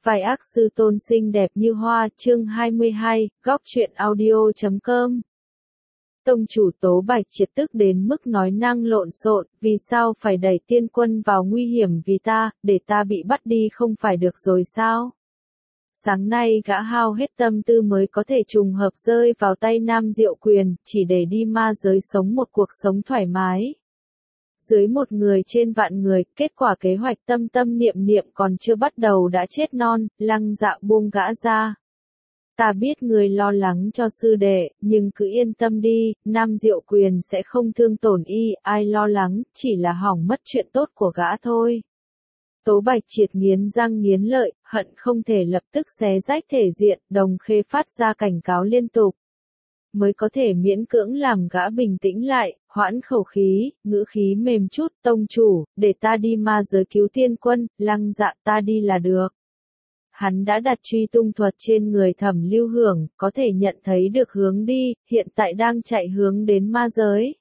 Vài ác sư tôn xinh đẹp như hoa, chương 22, góc truyện audio.com. Tông chủ Tố Bạch Triệt tức đến mức nói năng lộn xộn, vì sao phải đẩy tiên quân vào nguy hiểm vì ta, để ta bị bắt đi không phải được rồi sao? Sáng nay gã hao hết tâm tư mới có thể trùng hợp rơi vào tay Nam Diệu Quyền, chỉ để đi ma giới sống một cuộc sống thoải mái. Dưới một người trên vạn người, kết quả kế hoạch tâm tâm niệm niệm còn chưa bắt đầu đã chết non, Lăng Dạ buông gã ra. Ta biết người lo lắng cho sư đệ, nhưng cứ yên tâm đi, Nam Diệu Quyền sẽ không thương tổn y, ai lo lắng, chỉ là hỏng mất chuyện tốt của gã thôi. Tố Bạch Triệt nghiến răng nghiến lợi, hận không thể lập tức xé rách thể diện, Đồng Khê phát ra cảnh cáo liên tục. Mới có thể miễn cưỡng làm gã bình tĩnh lại, hoãn khẩu khí, ngữ khí mềm chút, tông chủ, để ta đi ma giới cứu tiên quân, Lăng Dạ ta đi là được. Hắn đã đặt truy tung thuật trên người Thẩm Lưu Hưởng, có thể nhận thấy được hướng đi, hiện tại đang chạy hướng đến ma giới.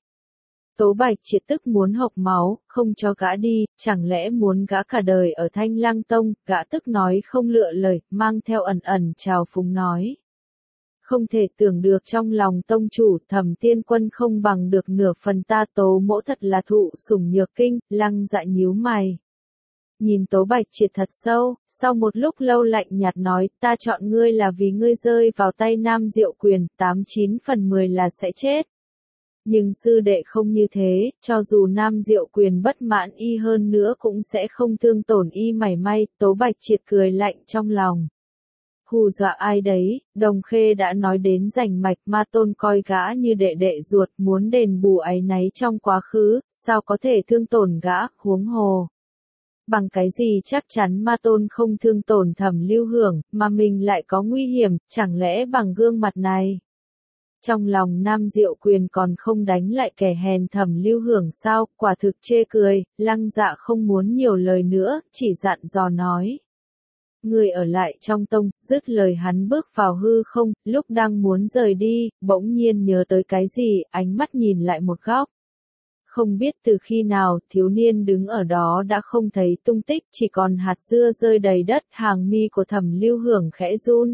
Tố Bạch Triệt tức muốn hộc máu, không cho gã đi, chẳng lẽ muốn gã cả đời ở Thanh Lăng Tông, gã tức nói không lựa lời, mang theo ẩn ẩn trào phúng nói. Không thể tưởng được trong lòng tông chủ Thẩm tiên quân không bằng được nửa phần ta Tố mỗ thật là thụ sủng nhược kinh, Lăng Dạ nhíu mày. Nhìn Tố Bạch Triệt thật sâu, sau một lúc lâu lạnh nhạt nói, ta chọn ngươi là vì ngươi rơi vào tay Nam Diệu Quyền, 89 phần 10 là sẽ chết. Nhưng sư đệ không như thế, cho dù Nam Diệu Quyền bất mãn y hơn nữa cũng sẽ không thương tổn y mảy may, Tố Bạch Triệt cười lạnh trong lòng. Hù dọa ai đấy, Đồng Khê đã nói đến rành mạch Ma Tôn coi gã như đệ đệ ruột muốn đền bù áy náy trong quá khứ, sao có thể thương tổn gã, huống hồ. Bằng cái gì chắc chắn Ma Tôn không thương tổn Thẩm Lưu Hưởng, mà mình lại có nguy hiểm, chẳng lẽ bằng gương mặt này. Trong lòng Nam Diệu Quyền còn không đánh lại kẻ hèn Thẩm Lưu Hưởng sao, quả thực chê cười, Lăng Dạ không muốn nhiều lời nữa, chỉ dặn dò nói. Người ở lại trong tông, dứt lời hắn bước vào hư không, lúc đang muốn rời đi, bỗng nhiên nhớ tới cái gì, ánh mắt nhìn lại một góc. Không biết từ khi nào, thiếu niên đứng ở đó đã không thấy tung tích, chỉ còn hạt dưa rơi đầy đất, hàng mi của Thẩm Lưu Hưởng khẽ run.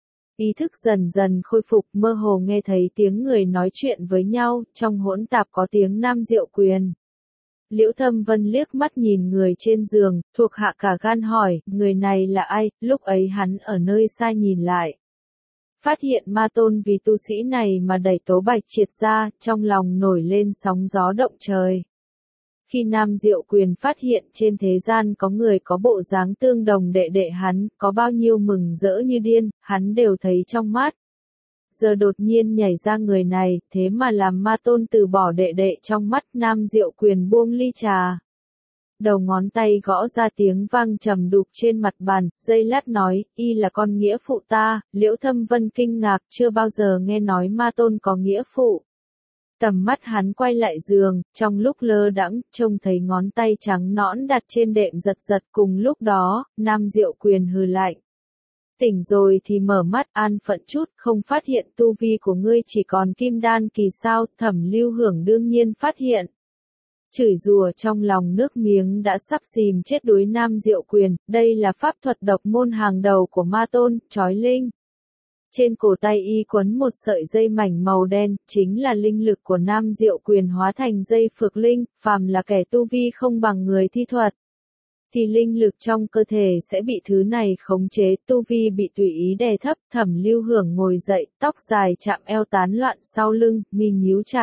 Ý thức dần dần khôi phục, mơ hồ nghe thấy tiếng người nói chuyện với nhau, trong hỗn tạp có tiếng Nam Diệu Quyền. Liễu Thâm Vân liếc mắt nhìn người trên giường, thuộc hạ cả gan hỏi, người này là ai, lúc ấy hắn ở nơi xa nhìn lại. Phát hiện Ma Tôn vì tu sĩ này mà đẩy Tố Bạch Triệt ra, trong lòng nổi lên sóng gió động trời. Khi Nam Diệu Quyền phát hiện trên thế gian có người có bộ dáng tương đồng đệ đệ hắn, có bao nhiêu mừng rỡ như điên, hắn đều thấy trong mắt. Giờ đột nhiên nhảy ra người này, thế mà làm Ma Tôn từ bỏ đệ đệ trong mắt, Nam Diệu Quyền buông ly trà. Đầu ngón tay gõ ra tiếng vang trầm đục trên mặt bàn, giây lát nói, y là con nghĩa phụ ta, Liễu Thâm Vân kinh ngạc, chưa bao giờ nghe nói Ma Tôn có nghĩa phụ. Tầm mắt hắn quay lại giường, trong lúc lơ đãng, trông thấy ngón tay trắng nõn đặt trên đệm giật giật, cùng lúc đó, Nam Diệu Quyền hừ lạnh. Tỉnh rồi thì mở mắt, an phận chút, không phát hiện tu vi của ngươi chỉ còn kim đan kỳ sao, Thẩm Lưu Hưởng đương nhiên phát hiện. Chửi rủa trong lòng nước miếng đã sắp xìm chết đối Nam Diệu Quyền, đây là pháp thuật độc môn hàng đầu của Ma Tôn, chói linh. Trên cổ tay y quấn một sợi dây mảnh màu đen, chính là linh lực của Nam Diệu Quyền hóa thành dây phược linh, phàm là kẻ tu vi không bằng người thi thuật. Thì linh lực trong cơ thể sẽ bị thứ này khống chế, tu vi bị tùy ý đè thấp, Thẩm Lưu Hưởng ngồi dậy, tóc dài chạm eo tán loạn sau lưng, mi nhíu chặt.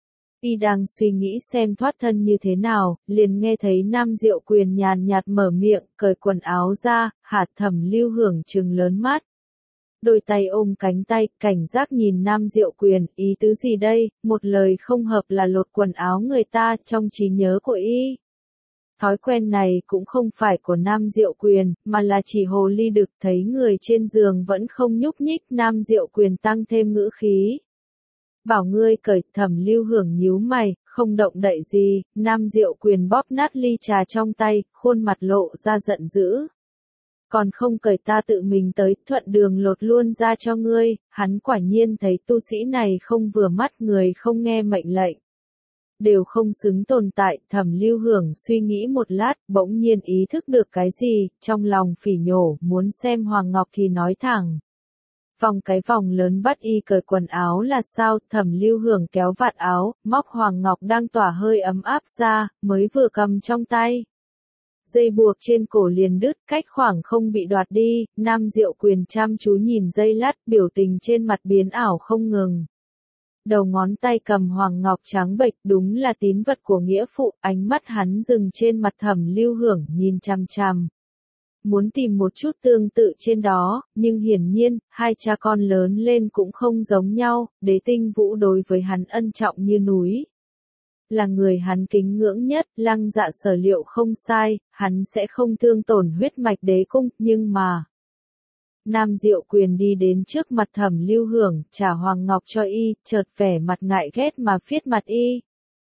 Y đang suy nghĩ xem thoát thân như thế nào, liền nghe thấy Nam Diệu Quyền nhàn nhạt mở miệng, cởi quần áo ra, hạt Thẩm Lưu Hưởng trừng lớn mắt. Đôi tay ôm cánh tay, cảnh giác nhìn Nam Diệu Quyền, ý tứ gì đây, một lời không hợp là lột quần áo người ta, trong trí nhớ của y. Thói quen này cũng không phải của Nam Diệu Quyền, mà là chỉ hồ ly đực thấy người trên giường vẫn không nhúc nhích, Nam Diệu Quyền tăng thêm ngữ khí. Bảo ngươi cởi, Thẩm Lưu Hưởng nhíu mày, không động đậy gì, Nam Diệu Quyền bóp nát ly trà trong tay, khuôn mặt lộ ra giận dữ. Còn không cởi ta tự mình tới, thuận đường lột luôn ra cho ngươi, hắn quả nhiên thấy tu sĩ này không vừa mắt, người không nghe mệnh lệnh. đều không xứng tồn tại. Thẩm Lưu Hưởng suy nghĩ một lát, bỗng nhiên ý thức được cái gì, trong lòng phỉ nhổ, muốn xem Hoàng Ngọc thì nói thẳng. Vòng cái vòng lớn bắt y cởi quần áo là sao? Thẩm Lưu Hưởng kéo vạt áo, móc Hoàng Ngọc đang tỏa hơi ấm áp ra, mới vừa cầm trong tay. Dây buộc trên cổ liền đứt, cách khoảng không bị đoạt đi. Nam Diệu Quyền chăm chú nhìn dây lát, biểu tình trên mặt biến ảo không ngừng. Đầu ngón tay cầm Hoàng Ngọc trắng bệch, đúng là tín vật của nghĩa phụ. Ánh mắt hắn dừng trên mặt Thẩm Lưu Hưởng, nhìn chằm chằm. Muốn tìm một chút tương tự trên đó, nhưng hiển nhiên, hai cha con lớn lên cũng không giống nhau. Đế Tinh Vũ đối với hắn ân trọng như núi. Là người hắn kính ngưỡng nhất. Lăng Dạ sở liệu không sai, hắn sẽ không thương tổn huyết mạch đế cung, nhưng mà... Nam Diệu Quyền đi đến trước mặt Thẩm Lưu Hưởng, trả Hoàng Ngọc cho y, chợt vẻ mặt ngại ghét mà phiết mặt y.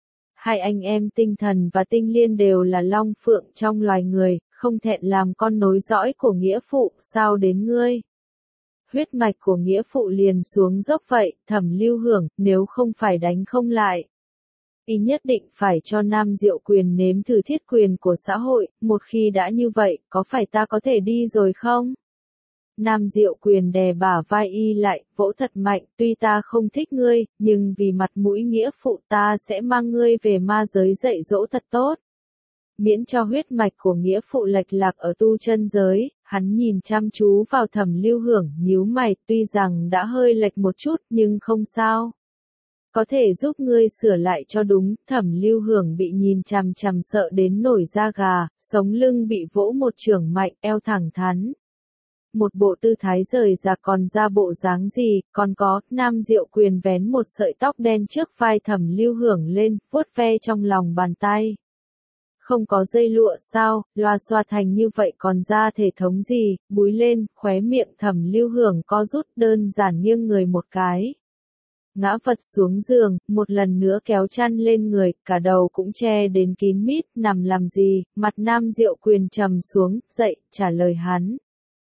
Hai anh em Tinh Thần và Tinh Liên đều là long phượng trong loài người, không thẹn làm con nối dõi của nghĩa phụ, sao đến ngươi? Huyết mạch của nghĩa phụ liền xuống dốc vậy. Thẩm Lưu Hưởng, nếu không phải đánh không lại, y nhất định phải cho Nam Diệu Quyền nếm thử thiết quyền của xã hội. Một khi đã như vậy, có phải ta có thể đi rồi không? Nam Diệu Quyền đè bả vai y lại, vỗ thật mạnh, tuy ta không thích ngươi, nhưng vì mặt mũi nghĩa phụ ta sẽ mang ngươi về ma giới dạy dỗ thật tốt. Miễn cho huyết mạch của nghĩa phụ lệch lạc ở tu chân giới. Hắn nhìn chăm chú vào Thẩm Lưu Hưởng, nhíu mày, tuy rằng đã hơi lệch một chút, nhưng không sao. Có thể giúp ngươi sửa lại cho đúng. Thẩm Lưu Hưởng bị nhìn chằm chằm sợ đến nổi da gà, sống lưng bị vỗ một chưởng mạnh, eo thẳng thắn. Một bộ tư thái rời ra còn ra bộ dáng gì, còn có. Nam Diệu Quyền vén một sợi tóc đen trước vai Thẩm Lưu Hưởng lên, vuốt ve trong lòng bàn tay. Không có dây lụa sao, loa xoa thành như vậy còn ra thể thống gì? Búi lên, khóe miệng Thẩm Lưu Hưởng co rút, đơn giản nghiêng người một cái. Ngã vật xuống giường, một lần nữa kéo chăn lên người, cả đầu cũng che đến kín mít. Nằm làm gì? Mặt Nam Diệu Quyền trầm xuống, dậy, trả lời hắn.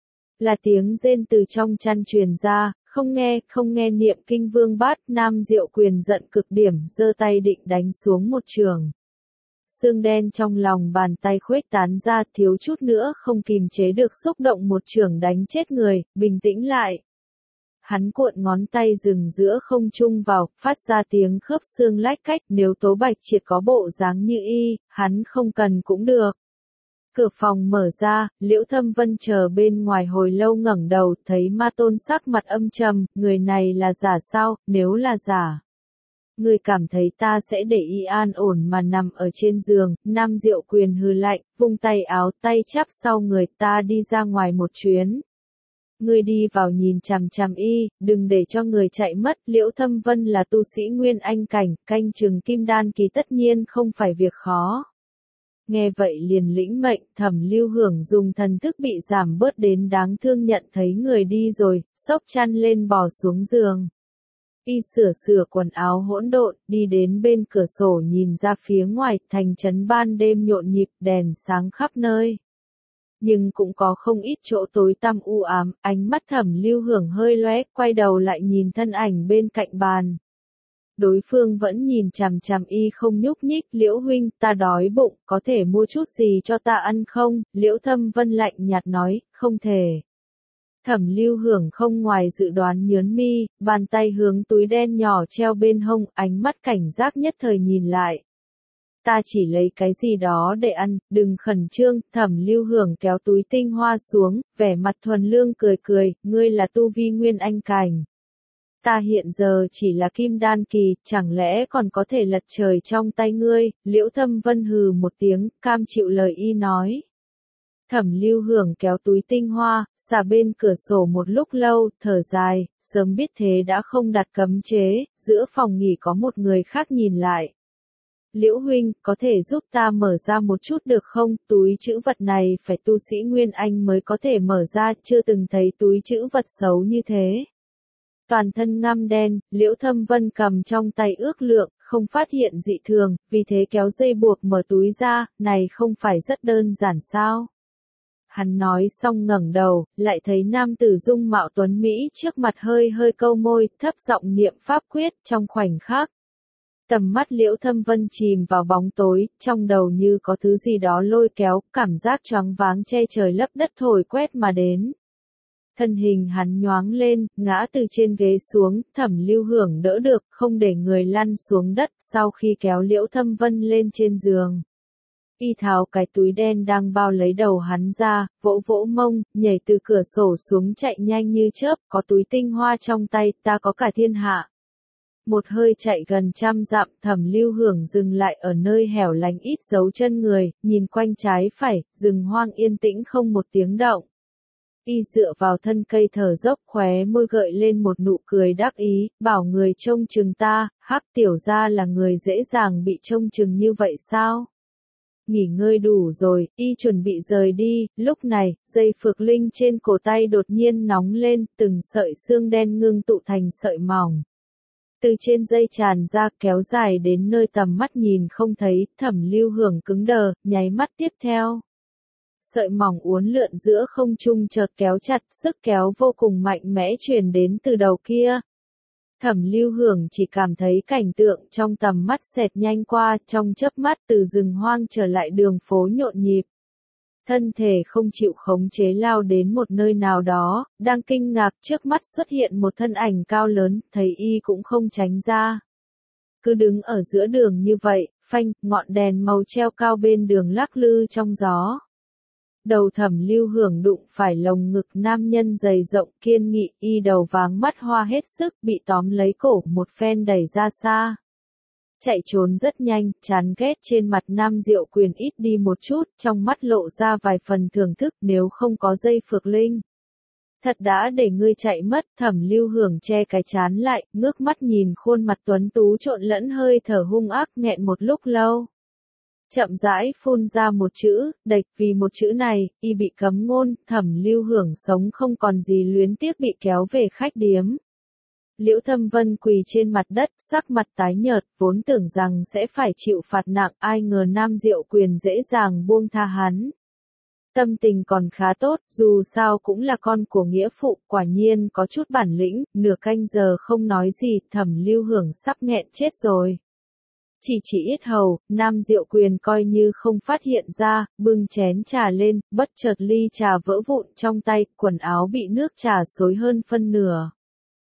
Là tiếng rên từ trong chăn truyền ra, không nghe niệm kinh vương bát. Nam Diệu Quyền giận cực điểm, giơ tay định đánh xuống một chưởng. Xương đen trong lòng bàn tay khuếch tán ra, thiếu chút nữa không kìm chế được xúc động một chưởng đánh chết người. Bình tĩnh lại. Hắn cuộn ngón tay dừng giữa không trung vào, phát ra tiếng khớp xương lách cách. Nếu Tố Bạch Triệt có bộ dáng như y, hắn không cần cũng được. Cửa phòng mở ra, Liễu Thâm Vân chờ bên ngoài hồi lâu ngẩng đầu, thấy Ma Tôn sắc mặt âm trầm, người này là giả sao? Nếu là giả, người cảm thấy ta sẽ để y an ổn mà nằm ở trên giường? Nam Diệu Quyền hừ lạnh, vung tay áo, tay chắp sau người, ta đi ra ngoài một chuyến. Ngươi đi vào nhìn chằm chằm y, đừng để cho người chạy mất. Liễu Thâm Vân là tu sĩ Nguyên Anh cảnh, canh chừng kim đan kỳ tất nhiên không phải việc khó. Nghe vậy liền lĩnh mệnh. Thẩm Lưu Hưởng dùng thần thức bị giảm bớt đến đáng thương, nhận thấy người đi rồi, xốc chăn lên bò xuống giường. Y sửa quần áo hỗn độn, đi đến bên cửa sổ nhìn ra phía ngoài. Thành trấn ban đêm nhộn nhịp, đèn sáng khắp nơi. Nhưng cũng có không ít chỗ tối tăm u ám. Ánh mắt Thẩm Lưu Hưởng hơi lóe, quay đầu lại nhìn thân ảnh bên cạnh bàn. Đối phương vẫn nhìn chằm chằm y không nhúc nhích. Liễu huynh, ta đói bụng, có thể mua chút gì cho ta ăn không? Liễu Thâm Vân lạnh nhạt nói, không thể. Thẩm Lưu Hưởng không ngoài dự đoán nhớn mi, bàn tay hướng túi đen nhỏ treo bên hông, ánh mắt cảnh giác nhất thời nhìn lại. Ta chỉ lấy cái gì đó để ăn, đừng khẩn trương. Thẩm Lưu Hưởng kéo túi tinh hoa xuống, vẻ mặt thuần lương cười cười, ngươi là tu vi Nguyên Anh cảnh. Ta hiện giờ chỉ là kim đan kỳ, chẳng lẽ còn có thể lật trời trong tay ngươi? Liễu Thâm Vân hừ một tiếng, cam chịu lời y nói. Thẩm Lưu Hưởng kéo túi tinh hoa, xả bên cửa sổ một lúc lâu, thở dài, sớm biết thế đã không đặt cấm chế. Giữa phòng nghỉ có một người khác nhìn lại. Liễu huynh, có thể giúp ta mở ra một chút được không? Túi trữ vật này phải tu sĩ Nguyên Anh mới có thể mở ra, chưa từng thấy túi trữ vật xấu như thế. Toàn thân ngăm đen, Liễu Thâm Vân cầm trong tay ước lượng, không phát hiện dị thường, vì thế kéo dây buộc mở túi ra. Này không phải rất đơn giản sao? Hắn nói xong ngẩng đầu, lại thấy nam tử dung mạo tuấn Mỹ trước mặt hơi câu môi, thấp giọng niệm pháp quyết. Trong khoảnh khắc, Tầm mắt Liễu Thâm Vân chìm vào bóng tối, trong đầu như có thứ gì đó lôi kéo, cảm giác choáng váng che trời lấp đất thổi quét mà đến. Thân hình hắn nhoáng lên, ngã từ trên ghế xuống, Thẩm Lưu Hưởng đỡ được, không để người lăn xuống đất, sau khi kéo Liễu Thâm Vân lên trên giường. Y tháo cái túi đen đang bao lấy đầu hắn ra, vỗ vỗ mông, nhảy từ cửa sổ xuống chạy nhanh như chớp, có túi tinh hoa trong tay, ta có cả thiên hạ. Một hơi chạy gần 100 dặm, Thẩm Lưu Hưởng dừng lại ở nơi hẻo lánh ít dấu chân người, nhìn quanh trái phải, rừng hoang yên tĩnh không một tiếng động. Y dựa vào thân cây thở dốc, khóe môi gợi lên một nụ cười đắc ý, bảo người trông chừng ta, Hắc tiểu gia là người dễ dàng bị trông chừng như vậy sao? Nghỉ ngơi đủ rồi, y chuẩn bị rời đi, lúc này, dây phược linh trên cổ tay đột nhiên nóng lên, từng sợi xương đen ngưng tụ thành sợi mỏng. Từ trên dây tràn ra kéo dài đến nơi tầm mắt nhìn không thấy, Thẩm Lưu Hưởng cứng đờ, nháy mắt tiếp theo. Sợi mỏng uốn lượn giữa không trung chợt kéo chặt, sức kéo vô cùng mạnh mẽ truyền đến từ đầu kia. Thẩm Lưu Hưởng chỉ cảm thấy cảnh tượng trong tầm mắt xẹt nhanh qua, trong chớp mắt từ rừng hoang trở lại đường phố nhộn nhịp. Thân thể không chịu khống chế lao đến một nơi nào đó, đang kinh ngạc trước mắt xuất hiện một thân ảnh cao lớn, thấy y cũng không tránh ra. Cứ đứng ở giữa đường như vậy, phanh, ngọn đèn màu treo cao bên đường lắc lư trong gió. Đầu Thẩm Lưu Hưởng đụng phải lồng ngực nam nhân dày rộng kiên nghị, y đầu váng mắt hoa hết sức, bị tóm lấy cổ một phen đẩy ra xa. Chạy trốn rất nhanh, chán ghét trên mặt Nam Diệu Quyền ít đi một chút, trong mắt lộ ra vài phần thưởng thức, nếu không có dây phược linh. Thật đã để ngươi chạy mất, Thẩm Lưu Hưởng che cái trán lại, ngước mắt nhìn khuôn mặt tuấn tú trộn lẫn hơi thở hung ác nghẹn một lúc lâu. Chậm rãi phun ra một chữ, đạch, vì một chữ này, y bị cấm ngôn, Thẩm Lưu Hưởng sống không còn gì luyến tiếc bị kéo về khách điếm. Liễu Thâm Vân quỳ trên mặt đất, sắc mặt tái nhợt, vốn tưởng rằng sẽ phải chịu phạt nặng, ai ngờ Nam Diệu Quyền dễ dàng buông tha hắn. Tâm tình còn khá tốt, dù sao cũng là con của nghĩa phụ, quả nhiên có chút bản lĩnh, nửa canh giờ không nói gì, Thẩm Lưu Hưởng sắp nghẹn chết rồi. Chỉ yết hầu, Nam Diệu Quyền coi như không phát hiện ra, bưng chén trà lên, bất chợt ly trà vỡ vụn trong tay, quần áo bị nước trà xối hơn phân nửa.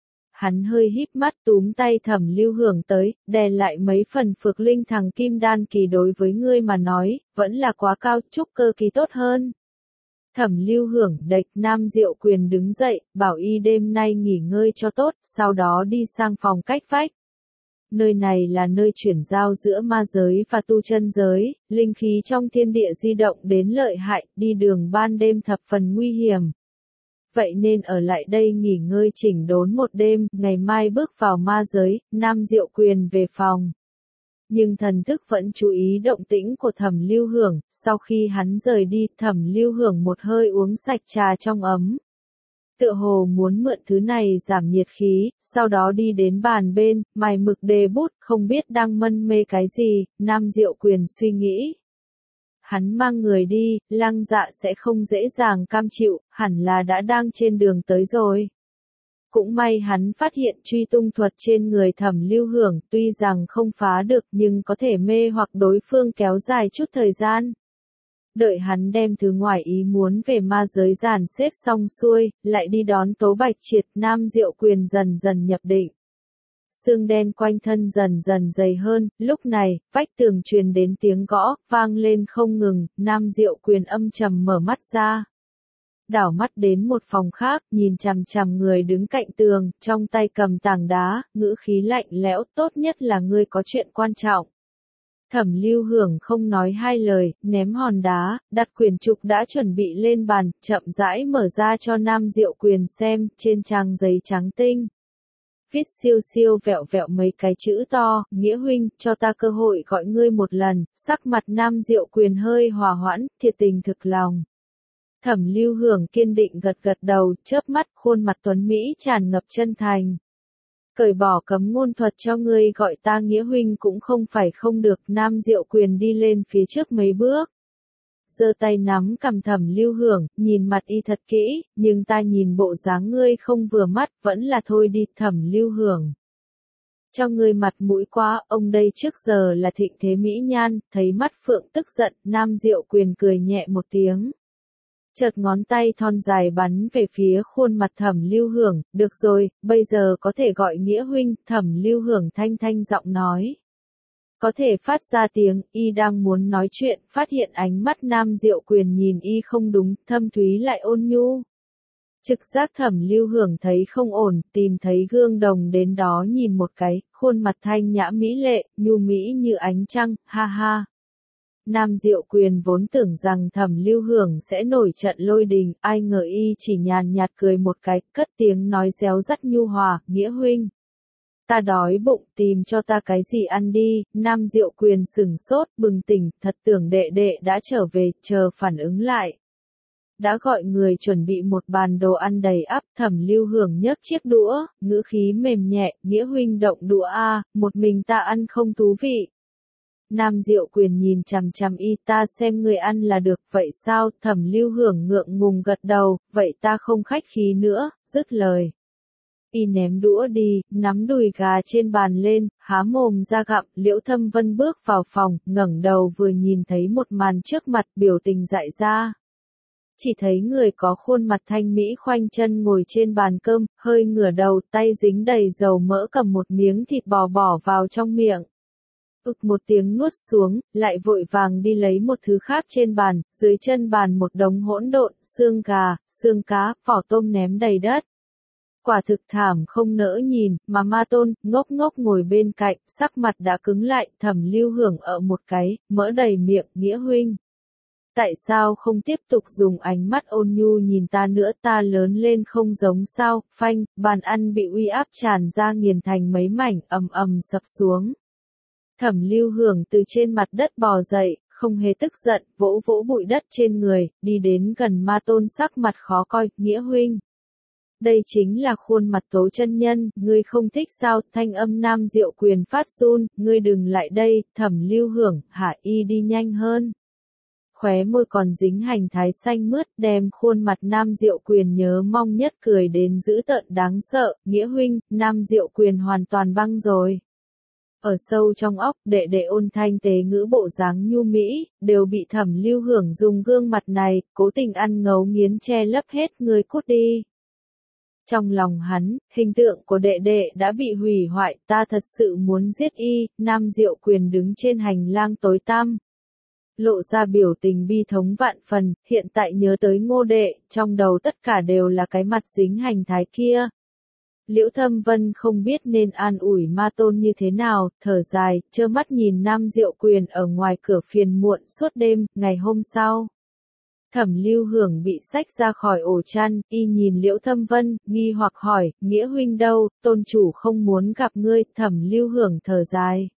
Hắn hơi híp mắt túm tay Thẩm Lưu Hưởng tới, đè lại mấy phần phược linh thằng kim đan kỳ đối với ngươi mà nói, vẫn là quá cao, trúc cơ kỳ tốt hơn. Thẩm Lưu Hưởng đạch, Nam Diệu Quyền đứng dậy, bảo y đêm nay nghỉ ngơi cho tốt, sau đó đi sang phòng cách vách. Nơi này là nơi chuyển giao giữa ma giới và tu chân giới, linh khí trong thiên địa di động đến lợi hại, đi đường ban đêm thập phần nguy hiểm. Vậy nên ở lại đây nghỉ ngơi chỉnh đốn một đêm, ngày mai bước vào ma giới, Nam Diệu Quyền về phòng. Nhưng thần thức vẫn chú ý động tĩnh của Thẩm Lưu Hưởng, sau khi hắn rời đi, Thẩm Lưu Hưởng một hơi uống sạch trà trong ấm. Tựa hồ muốn mượn thứ này giảm nhiệt khí, sau đó đi đến bàn bên, mài mực đề bút, không biết đang mân mê cái gì, Nam Diệu Quyền suy nghĩ. Hắn mang người đi, Lăng Dạ sẽ không dễ dàng cam chịu, hẳn là đã đang trên đường tới rồi. Cũng may hắn phát hiện truy tung thuật trên người Thẩm Lưu Hưởng, tuy rằng không phá được nhưng có thể mê hoặc đối phương kéo dài chút thời gian. Đợi hắn đem thứ ngoài ý muốn về ma giới dàn xếp xong xuôi, lại đi đón Tố Bạch Triệt, Nam Diệu Quyền dần dần nhập định. Sương đen quanh thân dần dần dày hơn, lúc này, vách tường truyền đến tiếng gõ, vang lên không ngừng, Nam Diệu Quyền âm trầm mở mắt ra. Đảo mắt đến một phòng khác, nhìn chằm chằm người đứng cạnh tường, trong tay cầm tảng đá, ngữ khí lạnh lẽo, tốt nhất là ngươi có chuyện quan trọng. Thẩm Lưu Hưởng không nói hai lời, ném hòn đá, đặt quyển trục đã chuẩn bị lên bàn, chậm rãi mở ra cho Nam Diệu Quyền xem, trên trang giấy trắng tinh. Viết siêu siêu vẹo vẹo mấy cái chữ to, Nghĩa huynh, cho ta cơ hội gọi ngươi một lần, sắc mặt Nam Diệu Quyền hơi hòa hoãn, thiệt tình thực lòng. Thẩm Lưu Hưởng kiên định gật gật đầu, chớp mắt, khuôn mặt tuấn Mỹ tràn ngập chân thành. Cởi bỏ cấm ngôn thuật cho ngươi gọi ta Nghĩa huynh cũng không phải không được, Nam Diệu Quyền đi lên phía trước mấy bước. Giơ tay nắm cầm Thẩm Lưu Hưởng, nhìn mặt y thật kỹ, nhưng ta nhìn bộ dáng ngươi không vừa mắt, vẫn là thôi đi, Thẩm Lưu Hưởng. Cho ngươi mặt mũi quá, ông đây trước giờ là thịnh thế mỹ nhan, thấy mắt Phượng tức giận, Nam Diệu Quyền cười nhẹ một tiếng. Chợt ngón tay thon dài bắn về phía khuôn mặt Thẩm Lưu Hưởng, được rồi, bây giờ có thể gọi nghĩa huynh, Thẩm Lưu Hưởng thanh thanh giọng nói. Có thể phát ra tiếng, y đang muốn nói chuyện, phát hiện ánh mắt Nam Diệu Quyền nhìn y không đúng, thâm thúy lại ôn nhu. Trực giác Thẩm Lưu Hưởng thấy không ổn, tìm thấy gương đồng đến đó nhìn một cái, khuôn mặt thanh nhã mỹ lệ, nhu mỹ như ánh trăng, ha ha. Nam Diệu Quyền vốn tưởng rằng Thẩm Lưu Hưởng sẽ nổi trận lôi đình, ai ngờ y chỉ nhàn nhạt cười một cái, cất tiếng nói réo rắt nhu hòa, nghĩa huynh. Ta đói bụng, tìm cho ta cái gì ăn đi, Nam Diệu Quyền sửng sốt, bừng tỉnh, thật tưởng đệ đệ đã trở về, chờ phản ứng lại. Đã gọi người chuẩn bị một bàn đồ ăn đầy ắp, Thẩm Lưu Hưởng nhấc chiếc đũa, ngữ khí mềm nhẹ, nghĩa huynh động đũa a, một mình ta ăn không thú vị. Nam Diệu Quyền nhìn chằm chằm y, ta xem người ăn là được, vậy sao, Thẩm Lưu Hưởng ngượng ngùng gật đầu, vậy ta không khách khí nữa, dứt lời. Y ném đũa đi, nắm đùi gà trên bàn lên, há mồm ra gặm, Liễu Thâm Vân bước vào phòng, ngẩng đầu vừa nhìn thấy một màn trước mặt, biểu tình dại ra. Chỉ thấy người có khuôn mặt thanh mỹ khoanh chân ngồi trên bàn cơm, hơi ngửa đầu, tay dính đầy dầu mỡ cầm một miếng thịt bò bỏ vào trong miệng. Ực một tiếng nuốt xuống, lại vội vàng đi lấy một thứ khác trên bàn, dưới chân bàn một đống hỗn độn, xương gà, xương cá, vỏ tôm ném đầy đất. Quả thực thảm không nỡ nhìn, mà Ma Tôn, ngốc ngốc ngồi bên cạnh, sắc mặt đã cứng lại, Thẩm Lưu Hưởng ở một cái, mỡ đầy miệng, nghĩa huynh. Tại sao không tiếp tục dùng ánh mắt ôn nhu nhìn ta nữa, ta lớn lên không giống sao, phanh, bàn ăn bị uy áp tràn ra nghiền thành mấy mảnh, ầm ầm sập xuống. Thẩm Lưu Hưởng từ trên mặt đất bò dậy, không hề tức giận, vỗ vỗ bụi đất trên người, đi đến gần Ma Tôn sắc mặt khó coi, nghĩa huynh. Đây chính là khuôn mặt Tố chân nhân, ngươi không thích sao, thanh âm Nam Diệu Quyền phát run, ngươi đừng lại đây, Thẩm Lưu Hưởng, hạ y đi nhanh hơn. Khóe môi còn dính hành thái xanh mướt, đem khuôn mặt Nam Diệu Quyền nhớ mong nhất cười đến dữ tợn đáng sợ, nghĩa huynh, Nam Diệu Quyền hoàn toàn băng rồi. Ở sâu trong óc, đệ đệ ôn thanh tế ngữ bộ dáng nhu mỹ, đều bị Thẩm Lưu Hưởng dùng gương mặt này, cố tình ăn ngấu nghiến che lấp hết, người cút đi. Trong lòng hắn, hình tượng của đệ đệ đã bị hủy hoại, ta thật sự muốn giết y, Nam Diệu Quyền đứng trên hành lang tối tăm. Lộ ra biểu tình bi thống vạn phần, hiện tại nhớ tới Ngô đệ, trong đầu tất cả đều là cái mặt dính hành thái kia. Liễu Thâm Vân không biết nên an ủi Ma Tôn như thế nào, thở dài, trơ mắt nhìn Nam Diệu Quyền ở ngoài cửa phiền muộn suốt đêm, ngày hôm sau. Thẩm Lưu Hưởng bị xách ra khỏi ổ chăn, y nhìn Liễu Thâm Vân, nghi hoặc hỏi, nghĩa huynh đâu, tôn chủ không muốn gặp ngươi, Thẩm Lưu Hưởng thở dài.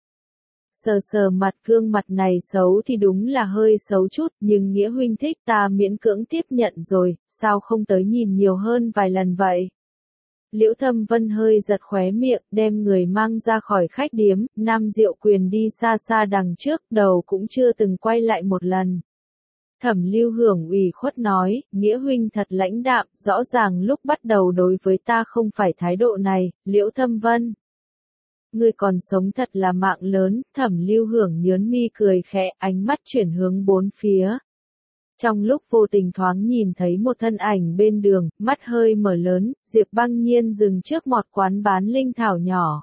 Sờ sờ mặt gương mặt này xấu thì đúng là hơi xấu chút, nhưng nghĩa huynh thích ta miễn cưỡng tiếp nhận rồi, sao không tới nhìn nhiều hơn vài lần vậy? Liễu Thâm Vân hơi giật khóe miệng, đem người mang ra khỏi khách điếm, Nam Diệu Quyền đi xa xa đằng trước, đầu cũng chưa từng quay lại một lần. Thẩm Lưu Hưởng ủy khuất nói, nghĩa huynh thật lãnh đạm, rõ ràng lúc bắt đầu đối với ta không phải thái độ này, Liễu Thâm Vân. Ngươi còn sống thật là mạng lớn, Thẩm Lưu Hưởng nhớn mi cười khẽ, ánh mắt chuyển hướng bốn phía. Trong lúc vô tình thoáng nhìn thấy một thân ảnh bên đường, mắt hơi mở lớn, Diệp Băng Nhiên dừng trước một quán bán linh thảo nhỏ.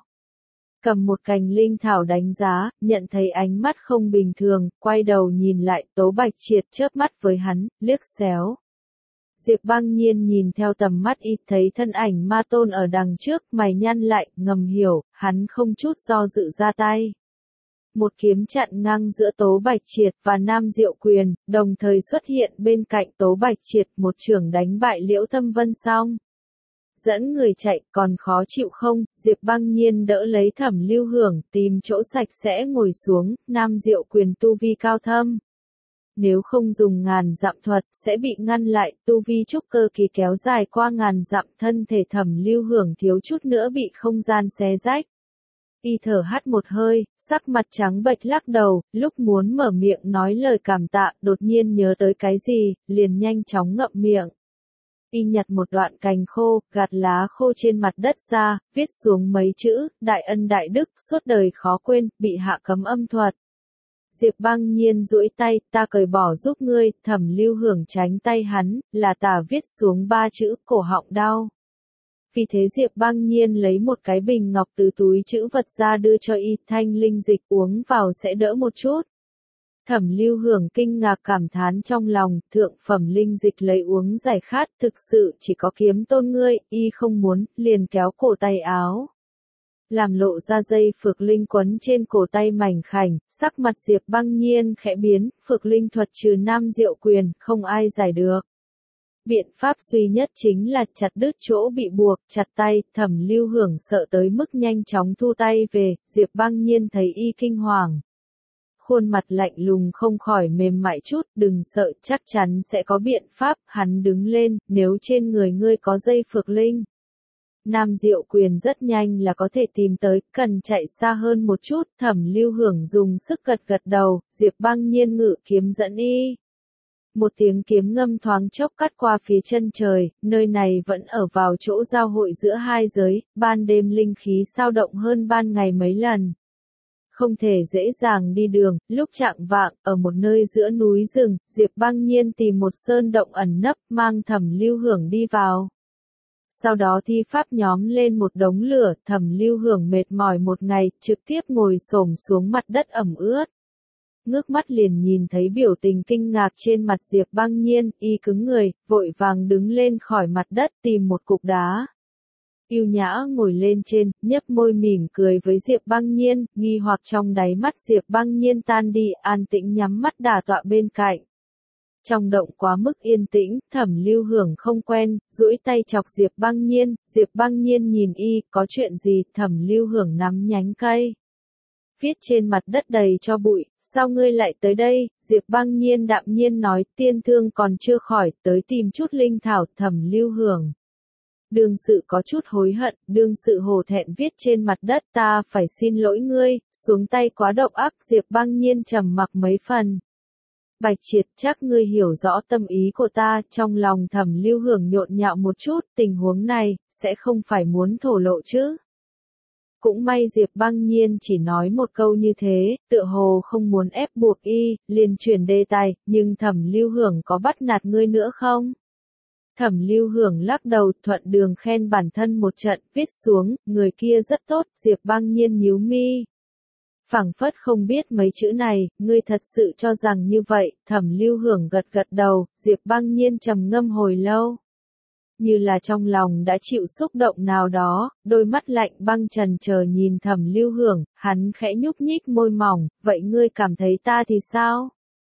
Cầm một cành linh thảo đánh giá, nhận thấy ánh mắt không bình thường, quay đầu nhìn lại, Tố Bạch Triệt chớp mắt với hắn, liếc xéo. Diệp Băng Nhiên nhìn theo tầm mắt y, thấy thân ảnh Ma Tôn ở đằng trước, mày nhăn lại, ngầm hiểu, hắn không chút do dự ra tay. Một kiếm chặn ngang giữa Tố Bạch Triệt và Nam Diệu Quyền, đồng thời xuất hiện bên cạnh Tố Bạch Triệt, một chưởng đánh bại Liễu Thâm Vân xong. Dẫn người chạy, còn khó chịu không, Diệp Băng Nhiên đỡ lấy Thẩm Lưu Hưởng, tìm chỗ sạch sẽ ngồi xuống, Nam Diệu Quyền tu vi cao thâm. Nếu không dùng ngàn dặm thuật, sẽ bị ngăn lại, tu vi trúc cơ kỳ kéo dài qua ngàn dặm, thân thể Thẩm Lưu Hưởng thiếu chút nữa bị không gian xé rách. Y thở hắt một hơi, sắc mặt trắng bệch lắc đầu, lúc muốn mở miệng nói lời cảm tạ, đột nhiên nhớ tới cái gì, liền nhanh chóng ngậm miệng. Y nhặt một đoạn cành khô, gạt lá khô trên mặt đất ra, viết xuống mấy chữ, đại ân đại đức, suốt đời khó quên, bị hạ cấm âm thuật. Diệp Băng Nhiên duỗi tay, ta cởi bỏ giúp ngươi, Thẩm Lưu Hưởng tránh tay hắn, là tả viết xuống 3 chữ, cổ họng đau. Vì thế Diệp Băng Nhiên lấy một cái bình ngọc từ túi trữ vật ra đưa cho y, thanh linh dịch uống vào sẽ đỡ một chút. Thẩm Lưu Hưởng kinh ngạc cảm thán trong lòng, thượng phẩm linh dịch lấy uống giải khát, thực sự chỉ có Kiếm Tôn ngươi, y không muốn, liền kéo cổ tay áo. Làm lộ ra dây phược linh quấn trên cổ tay mảnh khảnh, sắc mặt Diệp Băng Nhiên khẽ biến, phược linh thuật trừ nam diệu quyền, không ai giải được. Biện pháp duy nhất chính là chặt đứt chỗ bị buộc, chặt tay, Thẩm Lưu Hưởng sợ tới mức nhanh chóng thu tay về, Diệp Băng Nhiên thấy y kinh hoàng. Khuôn mặt lạnh lùng không khỏi mềm mại chút, đừng sợ, chắc chắn sẽ có biện pháp, hắn đứng lên, nếu trên người ngươi có dây phược linh. Nam diệu quyền rất nhanh là có thể tìm tới, cần chạy xa hơn một chút, Thẩm Lưu Hưởng dùng sức gật gật đầu, Diệp Băng Nhiên ngự kiếm dẫn y. Một tiếng kiếm ngâm thoáng chốc cắt qua phía chân trời, nơi này vẫn ở vào chỗ giao hội giữa hai giới, ban đêm linh khí sao động hơn ban ngày mấy lần. Không thể dễ dàng đi đường, lúc chạng vạng, ở một nơi giữa núi rừng, Diệp Băng Nhiên tìm một sơn động ẩn nấp, mang Thẩm Lưu Hưởng đi vào. Sau đó thi pháp nhóm lên một đống lửa, Thẩm Lưu Hưởng mệt mỏi một ngày, trực tiếp ngồi xổm xuống mặt đất ẩm ướt. Ngước mắt liền nhìn thấy biểu tình kinh ngạc trên mặt Diệp Băng Nhiên, y cứng người, vội vàng đứng lên khỏi mặt đất tìm một cục đá. Yêu nhã ngồi lên trên, nhấp môi mỉm cười với Diệp Băng Nhiên, nghi hoặc trong đáy mắt Diệp Băng Nhiên tan đi, an tĩnh nhắm mắt đả tọa bên cạnh. Trong động quá mức yên tĩnh, Thẩm Lưu Hưởng không quen, duỗi tay chọc Diệp Băng Nhiên nhìn y, có chuyện gì, Thẩm Lưu Hưởng nắm nhánh cây. Viết trên mặt đất đầy cho bụi, sao ngươi lại tới đây, Diệp Băng Nhiên đạm nhiên nói, tiên thương còn chưa khỏi, tới tìm chút linh thảo, Thẩm Lưu Hưởng. Đương sự có chút hối hận, đương sự hổ thẹn viết trên mặt đất, ta phải xin lỗi ngươi, xuống tay quá độc ác, Diệp Băng Nhiên trầm mặc mấy phần. Bạch Triệt, chắc ngươi hiểu rõ tâm ý của ta, trong lòng Thẩm Lưu Hưởng nhộn nhạo một chút, tình huống này, sẽ không phải muốn thổ lộ chứ. Cũng may Diệp Băng Nhiên chỉ nói một câu như thế, tựa hồ không muốn ép buộc y, liền chuyển đề tài, nhưng Thẩm Lưu Hưởng có bắt nạt ngươi nữa không? Thẩm Lưu Hưởng lắc đầu, thuận đường khen bản thân một trận, viết xuống, người kia rất tốt, Diệp Băng Nhiên nhíu mi. Phảng phất không biết mấy chữ này, ngươi thật sự cho rằng như vậy, Thẩm Lưu Hưởng gật gật đầu, Diệp Băng Nhiên trầm ngâm hồi lâu. Như là trong lòng đã chịu xúc động nào đó, đôi mắt lạnh băng trần chờ nhìn Thẩm Lưu Hưởng, hắn khẽ nhúc nhích môi mỏng, vậy ngươi cảm thấy ta thì sao?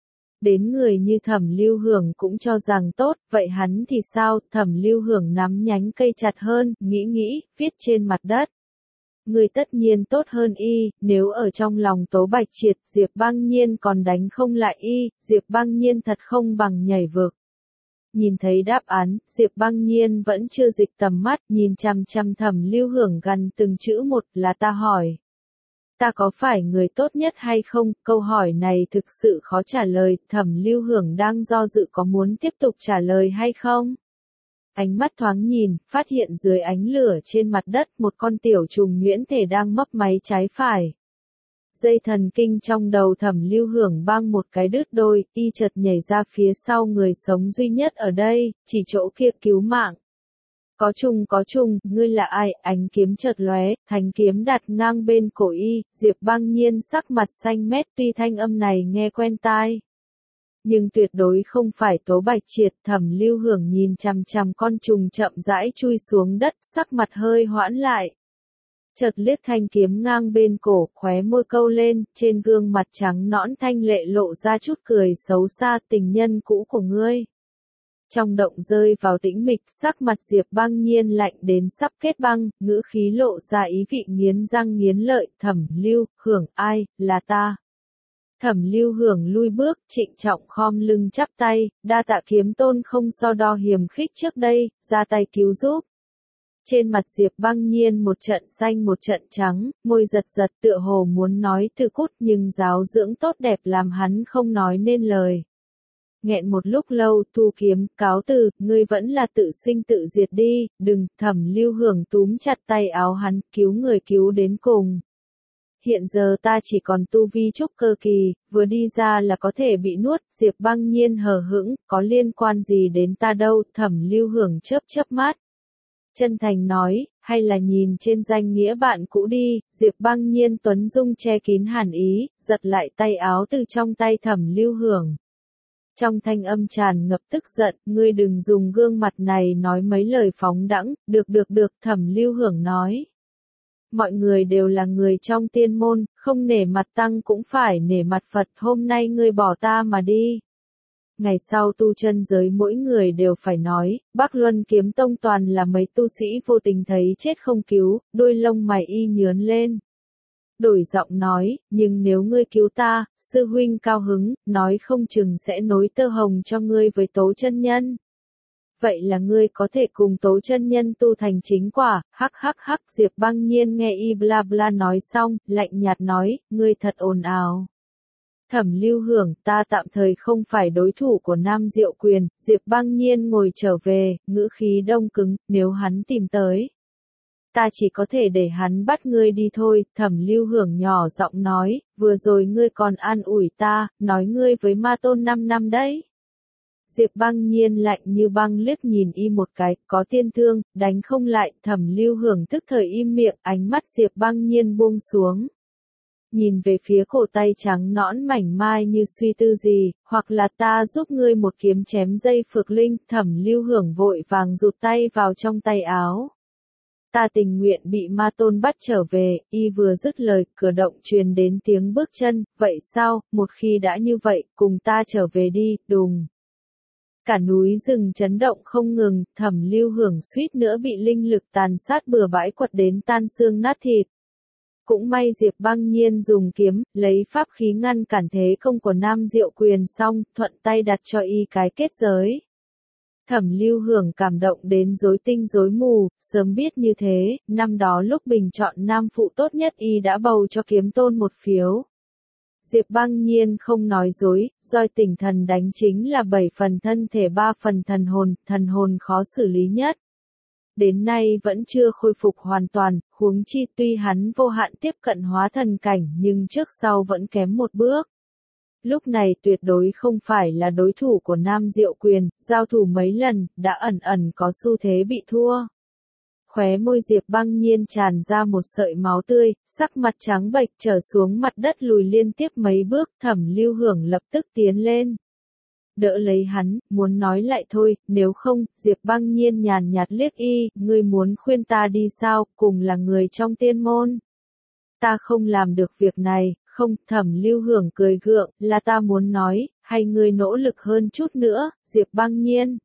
Đến người như Thẩm Lưu Hưởng cũng cho rằng tốt, vậy hắn thì sao? Thẩm Lưu Hưởng nắm nhánh cây chặt hơn, nghĩ, viết trên mặt đất. Ngươi tất nhiên tốt hơn y, nếu ở trong lòng Tố Bạch Triệt, Diệp Băng Nhiên còn đánh không lại y, Diệp Băng Nhiên thật không bằng nhảy vực. Nhìn thấy đáp án, Diệp Băng Nhiên vẫn chưa dịch tầm mắt, nhìn chằm chằm Thẩm Lưu Hưởng gần từng chữ một, là ta hỏi. Ta có phải người tốt nhất hay không? Câu hỏi này thực sự khó trả lời, Thẩm Lưu Hưởng đang do dự có muốn tiếp tục trả lời hay không? Ánh mắt thoáng nhìn, phát hiện dưới ánh lửa trên mặt đất một con tiểu trùng nhuyễn thể đang mấp máy trái phải. Dây thần kinh trong đầu Thẩm Lưu Hưởng băng một cái đứt đôi, y chợt nhảy ra phía sau người sống duy nhất ở đây, chỉ chỗ kia cứu mạng. Có trùng, ngươi là ai? Ánh kiếm chợt lóe, thanh kiếm đặt ngang bên cổ y, Diệp Băng Nhiên sắc mặt xanh mét, tuy thanh âm này nghe quen tai. Nhưng tuyệt đối không phải Tố Bạch Triệt. Thẩm Lưu Hưởng nhìn chằm chằm con trùng chậm rãi chui xuống đất, sắc mặt hơi hoãn lại. Chợt liếc thanh kiếm ngang bên cổ, khóe môi câu lên, trên gương mặt trắng nõn thanh lệ lộ ra chút cười xấu xa, tình nhân cũ của ngươi. Trong động rơi vào tĩnh mịch, sắc mặt Diệp Băng Nhiên lạnh đến sắp kết băng, ngữ khí lộ ra ý vị nghiến răng nghiến lợi, Thẩm Lưu Hưởng, ai, là ta. Thẩm Lưu Hưởng lui bước, trịnh trọng khom lưng chắp tay, đa tạ Kiếm Tôn không so đo hiềm khích trước đây, ra tay cứu giúp. Trên mặt Diệp Băng Nhiên một trận xanh một trận trắng, môi giật giật tựa hồ muốn nói từ cút nhưng giáo dưỡng tốt đẹp làm hắn không nói nên lời. nghẹn một lúc lâu, thu kiếm, cáo từ, ngươi vẫn là tự sinh tự diệt đi, đừng. Thẩm Lưu Hưởng túm chặt tay áo hắn, cứu người cứu đến cùng. Hiện giờ ta chỉ còn tu vi trúc cơ kỳ, vừa đi ra là có thể bị nuốt. Diệp Băng Nhiên hờ hững, có liên quan gì đến ta đâu. Thẩm Lưu Hưởng chớp chớp mắt, chân thành nói, hay là nhìn trên danh nghĩa bạn cũ đi. Diệp Băng Nhiên tuấn dung che kín hàn ý, giật lại tay áo từ trong tay Thẩm Lưu Hưởng. Trong thanh âm tràn ngập tức giận, ngươi đừng dùng gương mặt này nói mấy lời phóng đãng. Được, Thẩm Lưu Hưởng nói. Mọi người đều là người trong tiên môn, không nể mặt tăng cũng phải nể mặt Phật. Hôm nay ngươi bỏ ta mà đi. Ngày sau tu chân giới mỗi người đều phải nói, Bắc Luân Kiếm Tông toàn là mấy tu sĩ vô tình thấy chết không cứu. Đôi lông mày y nhướng lên, đổi giọng nói, nhưng nếu ngươi cứu ta, sư huynh cao hứng, nói không chừng sẽ nối tơ hồng cho ngươi với Tố chân nhân. Vậy là ngươi có thể cùng Tố chân nhân tu thành chính quả. Hắc. Diệp Băng Nhiên nghe y bla bla nói xong, lạnh nhạt nói, ngươi thật ồn ào. Thẩm Lưu Hưởng, ta tạm thời không phải đối thủ của Nam Diệu Quyền. Diệp Băng Nhiên ngồi trở về, ngữ khí đông cứng, nếu hắn tìm tới, ta chỉ có thể để hắn bắt ngươi đi thôi. Thẩm Lưu Hưởng nhỏ giọng nói, vừa rồi ngươi còn an ủi ta, nói ngươi với Ma Tôn 5 năm đấy. Diệp Băng Nhiên lạnh như băng liếc nhìn y một cái, có tiên thương, đánh không lại. Thẩm Lưu Hưởng tức thời im miệng, ánh mắt Diệp Băng Nhiên buông xuống, nhìn về phía cổ tay trắng nõn mảnh mai như suy tư gì, hoặc là ta giúp ngươi một kiếm chém dây phược linh. Thẩm Lưu Hưởng vội vàng rụt tay vào trong tay áo. Ta tình nguyện bị Ma Tôn bắt trở về. Y vừa dứt lời, cửa động truyền đến tiếng bước chân. Vậy sao, một khi đã như vậy, cùng ta trở về đi. Đùng. Cả núi rừng chấn động không ngừng. Thẩm Lưu Hưởng suýt nữa bị linh lực tàn sát bừa bãi quật đến tan xương nát thịt. Cũng may Diệp Băng Nhiên dùng kiếm, lấy pháp khí ngăn cản thế công của Nam Diệu Quyền xong, thuận tay đặt cho y cái kết giới. Thẩm Lưu Hưởng cảm động đến rối tinh rối mù, sớm biết như thế, năm đó lúc bình chọn nam phụ tốt nhất y đã bầu cho Kiếm Tôn một phiếu. Diệp Băng Nhiên không nói dối, roi tỉnh thần đánh chính là 7 phần thân thể 3 phần thần hồn khó xử lý nhất. Đến nay vẫn chưa khôi phục hoàn toàn, huống chi tuy hắn vô hạn tiếp cận hóa thần cảnh nhưng trước sau vẫn kém một bước. Lúc này tuyệt đối không phải là đối thủ của Nam Diệu Quyền, giao thủ mấy lần, đã ẩn có xu thế bị thua. Khóe môi Diệp Băng Nhiên tràn ra một sợi máu tươi, sắc mặt trắng bệch trở xuống mặt đất lùi liên tiếp mấy bước. Thẩm Lưu Hưởng lập tức tiến lên, đỡ lấy hắn, muốn nói lại thôi, nếu không. Diệp Băng Nhiên nhàn nhạt liếc y, ngươi muốn khuyên ta đi sao, cùng là người trong tiên môn. Ta không làm được việc này. Không. Thẩm Lưu Hưởng cười gượng, là ta muốn nói, hay ngươi nỗ lực hơn chút nữa. Diệp Băng Nhiên.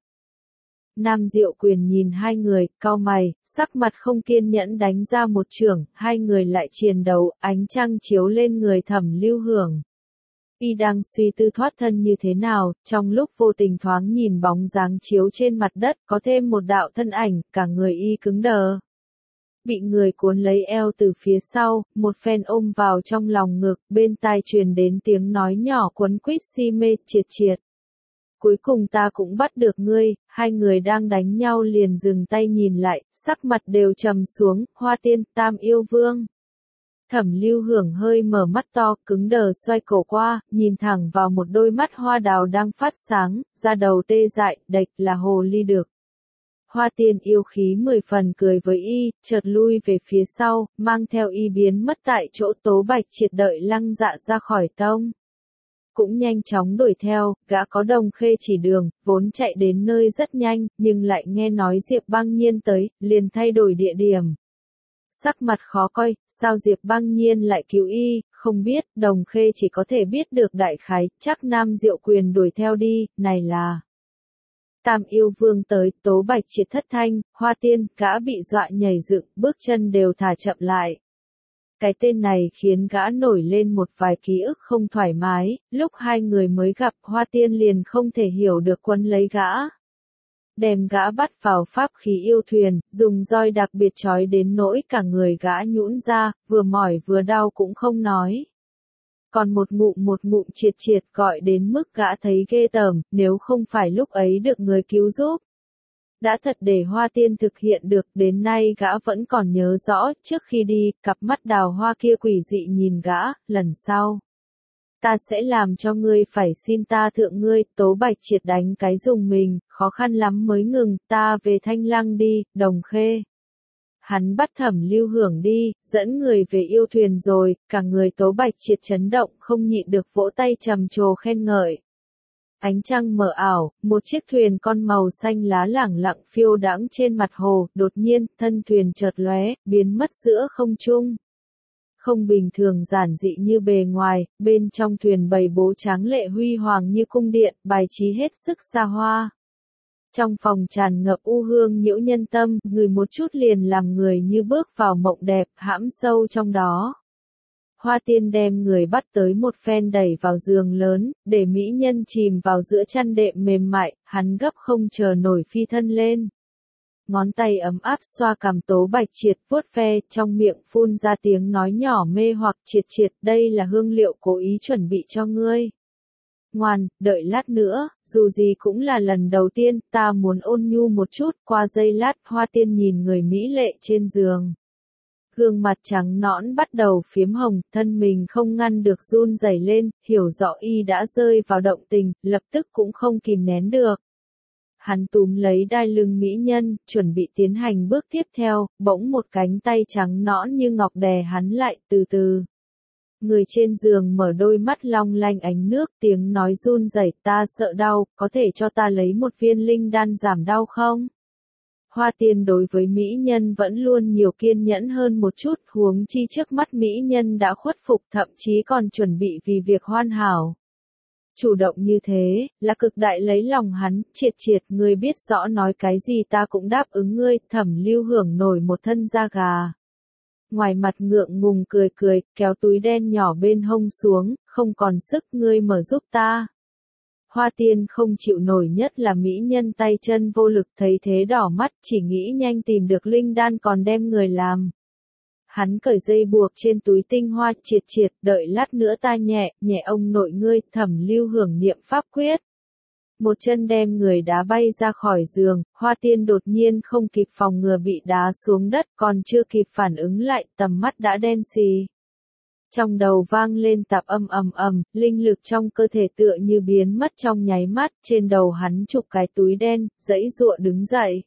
Nam Diệu Quyền nhìn hai người, cau mày, sắc mặt không kiên nhẫn đánh ra một chưởng. Hai người lại triền đấu, ánh trăng chiếu lên người Thẩm Lưu Hưởng. Y đang suy tư thoát thân như thế nào, trong lúc vô tình thoáng nhìn bóng dáng chiếu trên mặt đất, có thêm một đạo thân ảnh, cả người y cứng đờ. Bị người cuốn lấy eo từ phía sau, một phen ôm vào trong lòng ngực, bên tai truyền đến tiếng nói nhỏ quấn quýt si mê, triệt. Cuối cùng ta cũng bắt được ngươi. Hai người đang đánh nhau liền dừng tay nhìn lại, sắc mặt đều trầm xuống. Hoa Tiên, Tam Yêu Vương. Thẩm Lưu Hưởng hơi mở mắt to, cứng đờ xoay cổ qua, nhìn thẳng vào một đôi mắt hoa đào đang phát sáng, da đầu tê dại, đệch là hồ ly được. Hoa Tiên yêu khí 10 phần cười với y, chợt lui về phía sau, mang theo y biến mất tại chỗ. Tố Bạch Triệt đợi Lăng Dạ ra khỏi tông, cũng nhanh chóng đuổi theo. Gã có Đồng Khê chỉ đường, vốn chạy đến nơi rất nhanh, nhưng lại nghe nói Diệp Băng Nhiên tới, liền thay đổi địa điểm. Sắc mặt khó coi, sao Diệp Băng Nhiên lại cứu y, không biết. Đồng Khê chỉ có thể biết được đại khái, chắc Nam Diệu Quyền đuổi theo đi, này là Tam Yêu Vương tới. Tố Bạch Triệt thất thanh, Hoa Tiên, gã bị dọa nhảy dựng, bước chân đều thả chậm lại. Cái tên này khiến gã nổi lên một vài ký ức không thoải mái, lúc hai người mới gặp Hoa Tiên liền không thể hiểu được quấn lấy gã. Đem gã bắt vào pháp khí yêu thuyền, dùng roi đặc biệt trói đến nỗi cả người gã nhũn ra, vừa mỏi vừa đau cũng không nói. Còn một ngụm triệt triệt gọi đến mức gã thấy ghê tởm, nếu không phải lúc ấy được người cứu giúp. Đã thật để Hoa Tiên thực hiện được, đến nay gã vẫn còn nhớ rõ, trước khi đi, cặp mắt đào hoa kia quỷ dị nhìn gã, lần sau. Ta sẽ làm cho ngươi phải xin ta thượng ngươi, Tố Bạch Triệt đánh cái dùng mình, khó khăn lắm mới ngừng, ta về Thanh Lăng đi, Đồng Khê. Hắn bắt Thẩm Lưu Hưởng đi, dẫn người về yêu thuyền rồi, cả người Tố Bạch Triệt chấn động, không nhịn được vỗ tay trầm trồ khen ngợi. Ánh trăng mờ ảo, một chiếc thuyền con màu xanh lá lẳng lặng phiêu đãng trên mặt hồ, đột nhiên, thân thuyền chợt lóe, biến mất giữa không trung. Không bình thường giản dị như bề ngoài, bên trong thuyền bày bố tráng lệ huy hoàng như cung điện, bài trí hết sức xa hoa. Trong phòng tràn ngập u hương nhiễu nhân tâm, người một chút liền làm người như bước vào mộng đẹp, hãm sâu trong đó. Hoa Tiên đem người bắt tới một phen đẩy vào giường lớn, để mỹ nhân chìm vào giữa chăn đệm mềm mại, hắn gấp không chờ nổi phi thân lên. Ngón tay ấm áp xoa cằm Tố Bạch Triệt vuốt ve, trong miệng phun ra tiếng nói nhỏ mê hoặc Triệt Triệt, đây là hương liệu cố ý chuẩn bị cho ngươi. Ngoan, đợi lát nữa, dù gì cũng là lần đầu tiên, ta muốn ôn nhu một chút, qua giây lát, Hoa Tiên nhìn người mỹ lệ trên giường. Gương mặt trắng nõn bắt đầu phiếm hồng, thân mình không ngăn được run rẩy lên, hiểu rõ y đã rơi vào động tình, lập tức cũng không kìm nén được. Hắn túm lấy đai lưng mỹ nhân, chuẩn bị tiến hành bước tiếp theo, bỗng một cánh tay trắng nõn như ngọc đè hắn lại, từ từ. Người trên giường mở đôi mắt long lanh ánh nước, tiếng nói run rẩy, ta sợ đau, có thể cho ta lấy một viên linh đan giảm đau không? Hoa Tiên đối với mỹ nhân vẫn luôn nhiều kiên nhẫn hơn một chút, huống chi trước mắt mỹ nhân đã khuất phục, thậm chí còn chuẩn bị vì việc hoàn hảo. Chủ động như thế, là cực đại lấy lòng hắn, Triệt Triệt, ngươi biết rõ nói cái gì ta cũng đáp ứng ngươi, Thẩm Lưu Hưởng nổi một thân da gà. Ngoài mặt ngượng ngùng cười cười, kéo túi đen nhỏ bên hông xuống, không còn sức, ngươi mở giúp ta. Hoa Tiên không chịu nổi, nhất là mỹ nhân tay chân vô lực, thấy thế đỏ mắt, chỉ nghĩ nhanh tìm được linh đan còn đem người làm. Hắn cởi dây buộc trên túi tinh hoa, Triệt Triệt, đợi lát nữa ta nhẹ ông nội ngươi, Thẩm Lưu Hưởng niệm pháp quyết. Một chân đem người đá bay ra khỏi giường, Hoa Tiên đột nhiên không kịp phòng ngừa bị đá xuống đất, còn chưa kịp phản ứng lại, tầm mắt đã đen xì. Trong đầu vang lên tạp âm ầm ầm, linh lực trong cơ thể tựa như biến mất trong nháy mắt, trên đầu hắn chụp cái túi đen, giãy giụa đứng dậy.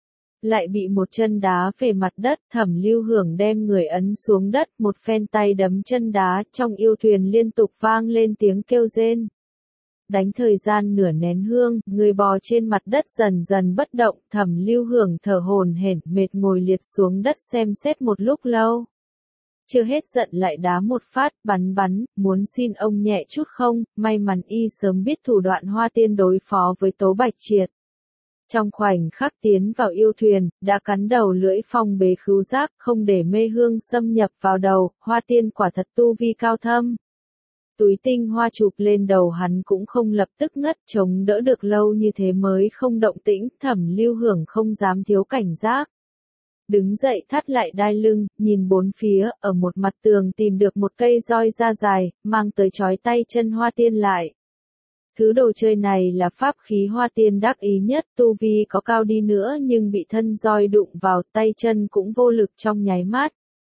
Lại bị một chân đá về mặt đất, Thẩm Lưu Hưởng đem người ấn xuống đất, một phen tay đấm chân đá, trong yêu thuyền liên tục vang lên tiếng kêu rên. Đánh thời gian nửa nén hương, người bò trên mặt đất dần dần bất động, Thẩm Lưu Hưởng thở hổn hển, mệt ngồi liệt xuống đất xem xét một lúc lâu. Chưa hết giận lại đá một phát, bắn, muốn xin ông nhẹ chút không, may mắn y sớm biết thủ đoạn Hoa Tiên đối phó với Tố Bạch Triệt. Trong khoảnh khắc tiến vào yêu thuyền, đã cắn đầu lưỡi phong bế khứu giác, không để mê hương xâm nhập vào đầu, Hoa Tiên quả thật tu vi cao thâm. Túi tinh hoa chụp lên đầu hắn cũng không lập tức ngất, chống đỡ được lâu như thế mới không động tĩnh, Thẩm Lưu Hưởng không dám thiếu cảnh giác. Đứng dậy thắt lại đai lưng, nhìn bốn phía, ở một mặt tường tìm được một cây roi da dài, mang tới trói tay chân Hoa Tiên lại. Thứ đồ chơi này là pháp khí Hoa Tiên đắc ý nhất, tu vi có cao đi nữa nhưng bị thân roi đụng vào, tay chân cũng vô lực trong nháy mắt.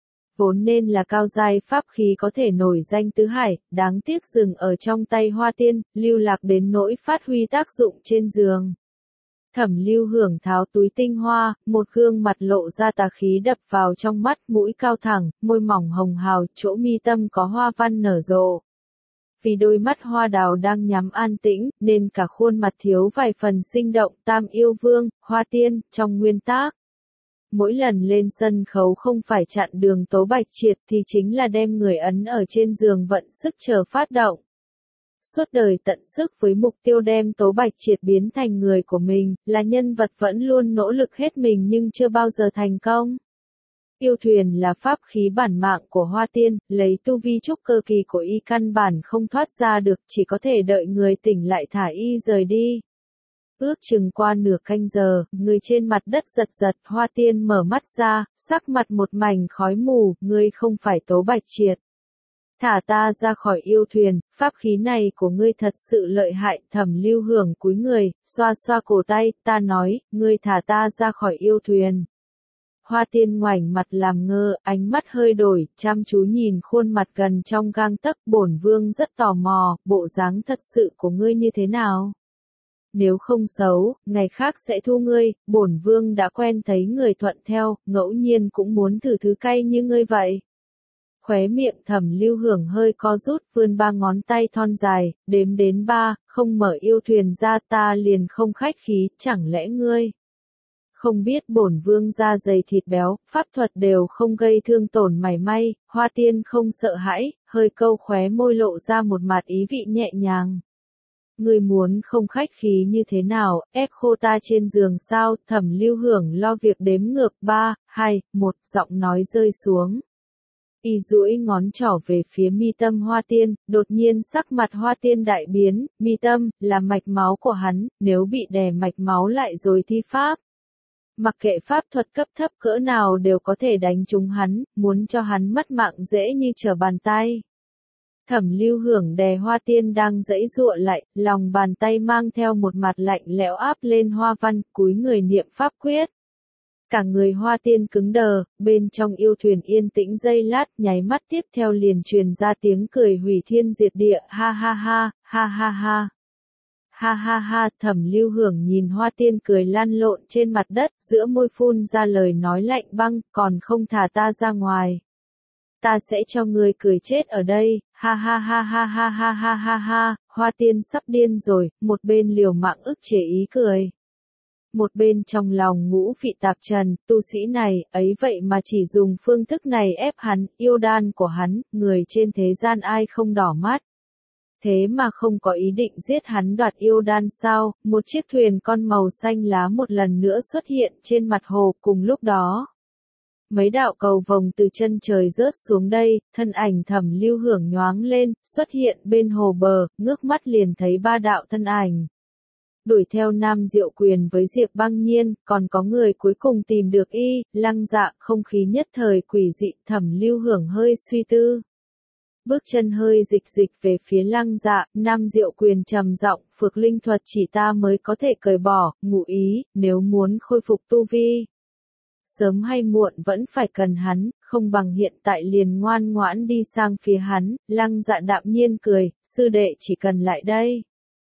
Vốn nên là cao giai pháp khí có thể nổi danh tứ hải, đáng tiếc dừng ở trong tay Hoa Tiên, lưu lạc đến nỗi phát huy tác dụng trên giường. Thẩm Lưu Hưởng tháo túi tinh hoa, một gương mặt lộ ra tà khí đập vào trong mắt, mũi cao thẳng, môi mỏng hồng hào, chỗ mi tâm có hoa văn nở rộ. Vì đôi mắt hoa đào đang nhắm an tĩnh, nên cả khuôn mặt thiếu vài phần sinh động, Tam Yêu Vương, Hoa Tiên, trong nguyên tác. Mỗi lần lên sân khấu không phải chặn đường Tố Bạch Triệt thì chính là đem người ấn ở trên giường vận sức chờ phát động. Suốt đời tận sức với mục tiêu đem Tố Bạch Triệt biến thành người của mình, là nhân vật vẫn luôn nỗ lực hết mình nhưng chưa bao giờ thành công. Yêu thuyền là pháp khí bản mạng của Hoa Tiên, lấy tu vi trúc cơ kỳ của y căn bản không thoát ra được, chỉ có thể đợi người tỉnh lại thả y rời đi. Ước chừng qua nửa canh giờ, người trên mặt đất giật giật, Hoa Tiên mở mắt ra, sắc mặt một mảnh khói mù, ngươi không phải Tố Bạch Triệt. Thả ta ra khỏi yêu thuyền, pháp khí này của ngươi thật sự lợi hại. Thẩm Lưu Hưởng cúi người, xoa xoa cổ tay, ta nói, ngươi thả ta ra khỏi yêu thuyền. Hoa Tiên ngoảnh mặt làm ngơ, ánh mắt hơi đổi, chăm chú nhìn khuôn mặt gần trong gang tấc. Bổn vương rất tò mò, bộ dáng thật sự của ngươi như thế nào? Nếu không xấu, ngày khác sẽ thu ngươi. Bổn vương đã quen thấy người thuận theo, ngẫu nhiên cũng muốn thử thứ cay như ngươi vậy. Khóe miệng Thẩm Lưu Hưởng hơi co rút, vươn 3 ngón tay thon dài, đếm đến 3, không mở yêu thuyền ra, ta liền không khách khí. Chẳng lẽ ngươi không biết bổn vương da dày thịt béo, pháp thuật đều không gây thương tổn mảy may? Hoa Tiên không sợ hãi, hơi câu khóe môi lộ ra một mặt ý vị nhẹ nhàng. Ngươi muốn không khách khí như thế nào, ép khô ta trên giường sao? Thẩm Lưu Hưởng lo việc đếm ngược 3, 2, 1, giọng nói rơi xuống. Y duỗi ngón trỏ về phía mi tâm Hoa Tiên, đột nhiên sắc mặt Hoa Tiên đại biến. Mi tâm là mạch máu của hắn, nếu bị đè mạch máu lại rồi thi pháp, mặc kệ pháp thuật cấp thấp cỡ nào đều có thể đánh trúng hắn, muốn cho hắn mất mạng dễ như trở bàn tay. Thẩm Lưu Hưởng đè Hoa Tiên đang giãy giụa lại, lòng bàn tay mang theo một mặt lạnh lẽo áp lên hoa văn, cúi người niệm pháp quyết. Cả người Hoa Tiên cứng đờ, bên trong yêu thuyền yên tĩnh giây lát, nháy mắt tiếp theo liền truyền ra tiếng cười hủy thiên diệt địa, ha ha ha, ha ha ha. Ha ha ha, Thẩm Lưu Hưởng nhìn Hoa Tiên cười lăn lộn trên mặt đất, giữa môi phun ra lời nói lạnh băng, còn không thả ta ra ngoài. Ta sẽ cho ngươi cười chết ở đây, ha ha ha ha ha ha ha ha ha. Hoa Tiên sắp điên rồi, một bên liều mạng ức chế ý cười. Một bên trong lòng ngũ vị tạp trần, tu sĩ này, ấy vậy mà chỉ dùng phương thức này ép hắn, yêu đan của hắn, người trên thế gian ai không đỏ mắt. Thế mà không có ý định giết hắn đoạt yêu đan sao? Một chiếc thuyền con màu xanh lá một lần nữa xuất hiện trên mặt hồ, cùng lúc đó. Mấy đạo cầu vồng từ chân trời rớt xuống đây, thân ảnh Thẩm Lưu Hưởng nhoáng lên, xuất hiện bên hồ bờ, ngước mắt liền thấy 3 đạo thân ảnh. Đuổi theo Nam Diệu Quyền với Diệp Băng Nhiên, còn có người cuối cùng tìm được y, Lăng Dạ. Không khí nhất thời quỷ dị, Thẩm Lưu Hưởng hơi suy tư. Bước chân hơi dịch về phía Lăng Dạ, Nam Diệu Quyền trầm giọng, phược linh thuật chỉ ta mới có thể cởi bỏ, ngụ ý, nếu muốn khôi phục tu vi. Sớm hay muộn vẫn phải cần hắn, không bằng hiện tại liền ngoan ngoãn đi sang phía hắn. Lăng Dạ đạm nhiên cười, sư đệ chỉ cần lại đây.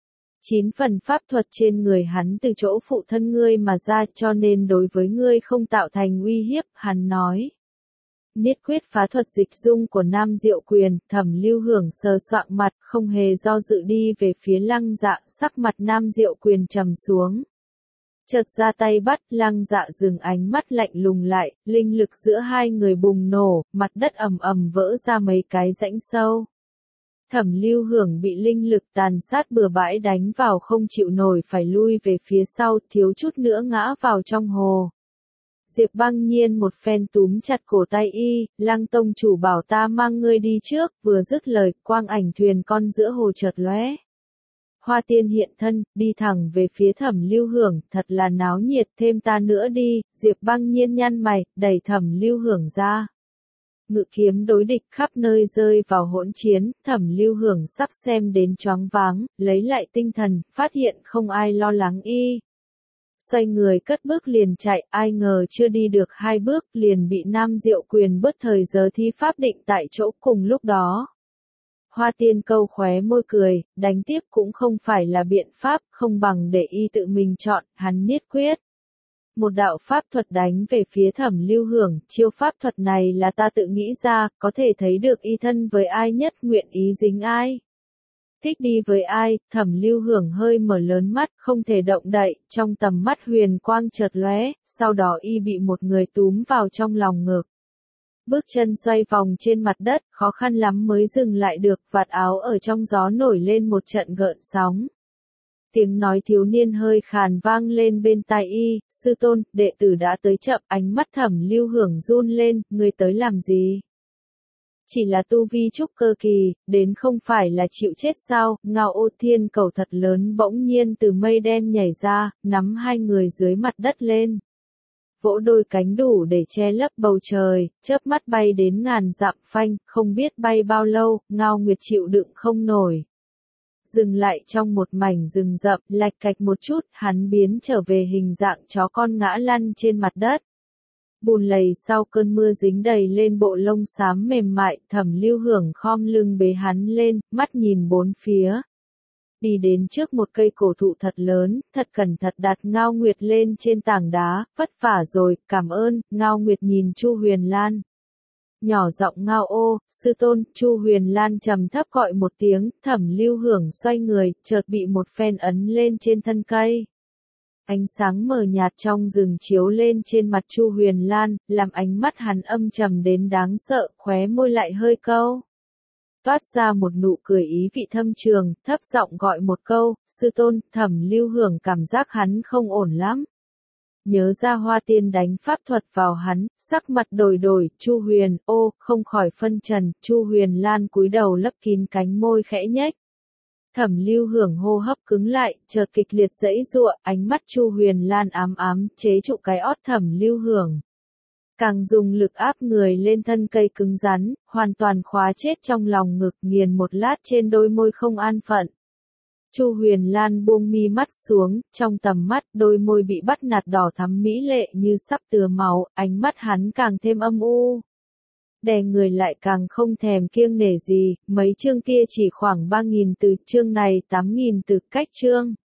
9 phần pháp thuật trên người hắn từ chỗ phụ thân ngươi mà ra, cho nên đối với ngươi không tạo thành uy hiếp, hắn nói. Niết quyết phá thuật dịch dung của Nam Diệu Quyền, Thẩm Lưu Hưởng sờ soạng mặt, không hề do dự đi về phía Lăng Dạ, sắc mặt Nam Diệu Quyền trầm xuống. Chợt ra tay bắt, Lăng Dạ dừng ánh mắt lạnh lùng lại, linh lực giữa hai người bùng nổ, mặt đất ầm ầm vỡ ra mấy cái rãnh sâu. Thẩm Lưu Hưởng bị linh lực tàn sát bừa bãi đánh vào không chịu nổi, phải lui về phía sau, thiếu chút nữa ngã vào trong hồ. Diệp Băng Nhiên một phen túm chặt cổ tay y, Lăng tông chủ bảo ta mang ngươi đi trước, vừa dứt lời, quang ảnh thuyền con giữa hồ chợt lóe. Hoa Tiên hiện thân, đi thẳng về phía Thẩm Lưu Hưởng, thật là náo nhiệt, thêm ta nữa đi. Diệp Băng Nhiên nhăn mày, đẩy Thẩm Lưu Hưởng ra. Ngự kiếm đối địch khắp nơi rơi vào hỗn chiến, Thẩm Lưu Hưởng sắp xem đến choáng váng, lấy lại tinh thần, phát hiện không ai lo lắng y. Xoay người cất bước liền chạy, ai ngờ chưa đi được 2 bước liền bị Nam Diệu Quyền bớt thời giờ thi pháp định tại chỗ. Cùng lúc đó. Hoa Tiên câu khóe môi cười, đánh tiếp cũng không phải là biện pháp, không bằng để y tự mình chọn, hắn niết quyết. Một đạo pháp thuật đánh về phía Thẩm Lưu Hưởng, chiêu pháp thuật này là ta tự nghĩ ra, có thể thấy được y thân với ai nhất, nguyện ý dính ai. Thích đi với ai? Thẩm Lưu Hưởng hơi mở lớn mắt, không thể động đậy, trong tầm mắt huyền quang chợt lóe, sau đó y bị một người túm vào trong lòng ngực. Bước chân xoay vòng trên mặt đất, khó khăn lắm mới dừng lại được, vạt áo ở trong gió nổi lên một trận gợn sóng. Tiếng nói thiếu niên hơi khàn vang lên bên tai y, sư tôn, đệ tử đã tới chậm. Ánh mắt Thẩm Lưu Hưởng run lên, ngươi tới làm gì? Chỉ là tu vi trúc cơ kỳ, đến không phải là chịu chết sao? Ngao Ô Thiên cầu thật lớn bỗng nhiên từ mây đen nhảy ra, nắm hai người dưới mặt đất lên. vỗ đôi cánh đủ để che lấp bầu trời, chớp mắt bay đến ngàn dặm phanh, không biết bay bao lâu, Ngao Nguyệt chịu đựng không nổi. Dừng lại trong một mảnh rừng rậm, lạch cạch một chút, hắn biến trở về hình dạng chó con ngã lăn trên mặt đất. Bùn lầy sau cơn mưa dính đầy lên bộ lông xám mềm mại, Thẩm Lưu Hưởng khom lưng bế hắn lên, mắt nhìn bốn phía. Đi đến trước một cây cổ thụ thật lớn, thật cẩn thận đặt Ngao Nguyệt lên trên tảng đá, vất vả rồi, cảm ơn, Ngao Nguyệt nhìn Chu Huyền Lan. Nhỏ giọng Ngao ô, sư tôn, Chu Huyền Lan trầm thấp gọi một tiếng, Thẩm Lưu Hưởng xoay người, chợt bị một phen ấn lên trên thân cây. Ánh sáng mờ nhạt trong rừng chiếu lên trên mặt Chu Huyền Lan, làm ánh mắt hắn âm trầm đến đáng sợ, khóe môi lại hơi câu. Toát ra một nụ cười ý vị thâm trường, thấp giọng gọi một câu, sư tôn. Thẩm Lưu Hưởng cảm giác hắn không ổn lắm. Nhớ ra Hoa Tiên đánh pháp thuật vào hắn, sắc mặt đổi đổi, Chu Huyền, ô, không khỏi phân trần, Chu Huyền Lan cúi đầu lấp kín cánh môi khẽ nhếch. Thẩm Lưu Hưởng hô hấp cứng lại, chợt kịch liệt giãy giụa, ánh mắt Chu Huyền Lan ám ám, chế trụ cái ót Thẩm Lưu Hưởng. Càng dùng lực áp người lên thân cây cứng rắn, hoàn toàn khóa chết trong lòng ngực, nghiền một lát trên đôi môi không an phận. Chu Huyền Lan buông mi mắt xuống, trong tầm mắt, đôi môi bị bắt nạt đỏ thắm mỹ lệ như sắp tứa máu, ánh mắt hắn càng thêm âm u. Đè người lại càng không thèm kiêng nể gì, mấy chương kia chỉ khoảng 3.000 từ, chương này 8.000 từ, cách chương.